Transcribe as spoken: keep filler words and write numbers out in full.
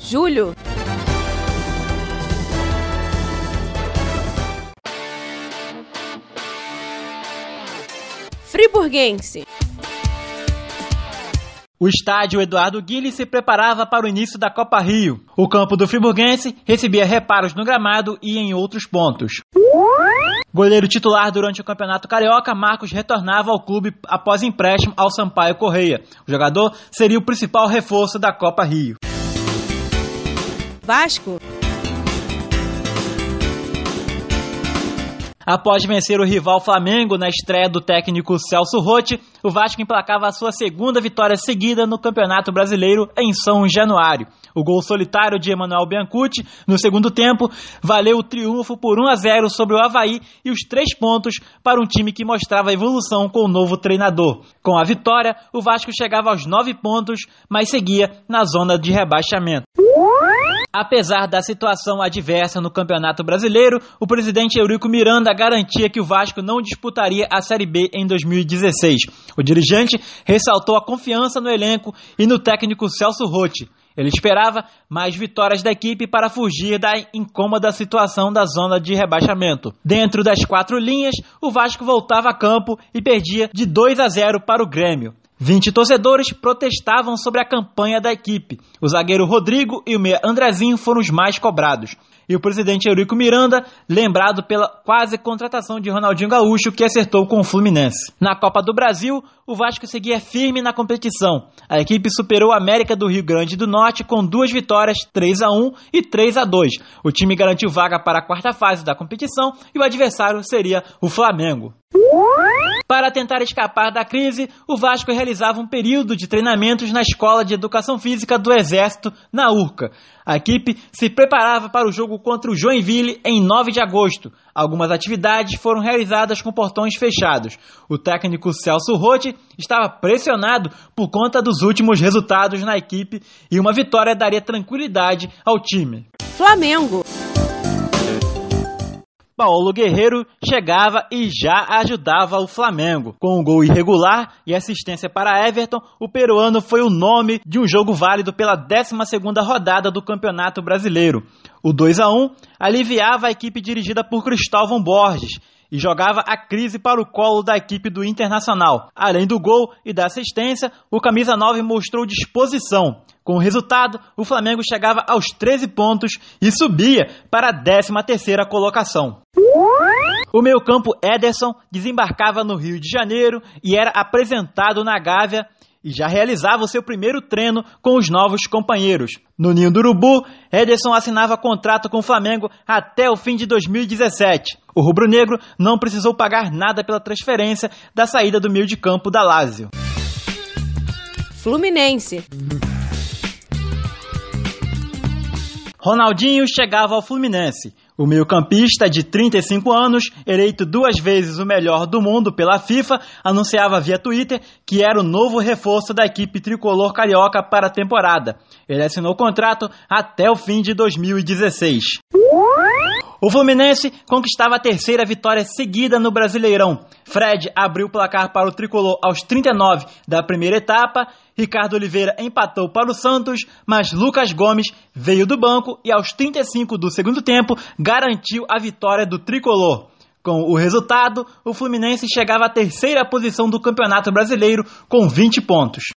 Julho. Friburguense. O estádio Eduardo Guille se preparava para o início da Copa Rio. O campo do Friburguense recebia reparos no gramado e em outros pontos. Goleiro titular durante o Campeonato Carioca, Marcos retornava ao clube após empréstimo ao Sampaio Corrêa. O jogador seria o principal reforço da Copa Rio. Vasco. Após vencer o rival Flamengo na estreia do técnico Celso Roth, o Vasco emplacava a sua segunda vitória seguida no Campeonato Brasileiro em São Januário. O gol solitário de Emanuel Biancucci, no segundo tempo, valeu o triunfo por um a zero sobre o Avaí e os três pontos para um time que mostrava evolução com o novo treinador. Com a vitória, o Vasco chegava aos nove pontos, mas seguia na zona de rebaixamento. Apesar da situação adversa no Campeonato Brasileiro, o presidente Eurico Miranda garantia que o Vasco não disputaria a Série B em dois mil e dezesseis. O dirigente ressaltou a confiança no elenco e no técnico Celso Roth. Ele esperava mais vitórias da equipe para fugir da incômoda situação da zona de rebaixamento. Dentro das quatro linhas, o Vasco voltava a campo e perdia de dois a zero para o Grêmio. vinte torcedores protestavam sobre a campanha da equipe. O zagueiro Rodrigo e o meia Andrezinho foram os mais cobrados. E o presidente Eurico Miranda, lembrado pela quase contratação de Ronaldinho Gaúcho, que acertou com o Fluminense. Na Copa do Brasil, o Vasco seguia firme na competição. A equipe superou a América do Rio Grande do Norte com duas vitórias, três a um e três a dois. O time garantiu vaga para a quarta fase da competição e o adversário seria o Flamengo. Para tentar escapar da crise, o Vasco realizava um período de treinamentos na Escola de Educação Física do Exército, na Urca. A equipe se preparava para o jogo contra o Joinville em nove de agosto. Algumas atividades foram realizadas com portões fechados. O técnico Celso Roth estava pressionado por conta dos últimos resultados na equipe e uma vitória daria tranquilidade ao time. Flamengo. Paulo Guerreiro chegava e já ajudava o Flamengo. Com um gol irregular e assistência para Everton, o peruano foi o nome de um jogo válido pela décima segunda rodada do Campeonato Brasileiro. O dois a um aliviava a equipe dirigida por Cristóvão Borges e jogava a crise para o colo da equipe do Internacional. Além do gol e da assistência, o camisa nove mostrou disposição. Com o resultado, o Flamengo chegava aos treze pontos e subia para a décima terceira colocação. O meio-campo Ederson desembarcava no Rio de Janeiro e era apresentado na Gávea e já realizava o seu primeiro treino com os novos companheiros. No Ninho do Urubu, Ederson assinava contrato com o Flamengo até o fim de dois mil e dezessete. O rubro-negro não precisou pagar nada pela transferência da saída do meio de campo da Lazio. Fluminense. Ronaldinho chegava ao Fluminense. O meio-campista de trinta e cinco anos, eleito duas vezes o melhor do mundo pela FIFA, anunciava via Twitter que era o novo reforço da equipe tricolor carioca para a temporada. Ele assinou o contrato até o fim de dois mil e dezesseis. O Fluminense conquistava a terceira vitória seguida no Brasileirão. Fred abriu o placar para o tricolor aos trinta e nove da primeira etapa, Ricardo Oliveira empatou para o Santos, mas Lucas Gomes veio do banco e aos trinta e cinco do segundo tempo garantiu a vitória do tricolor. Com o resultado, o Fluminense chegava à terceira posição do Campeonato Brasileiro com vinte pontos.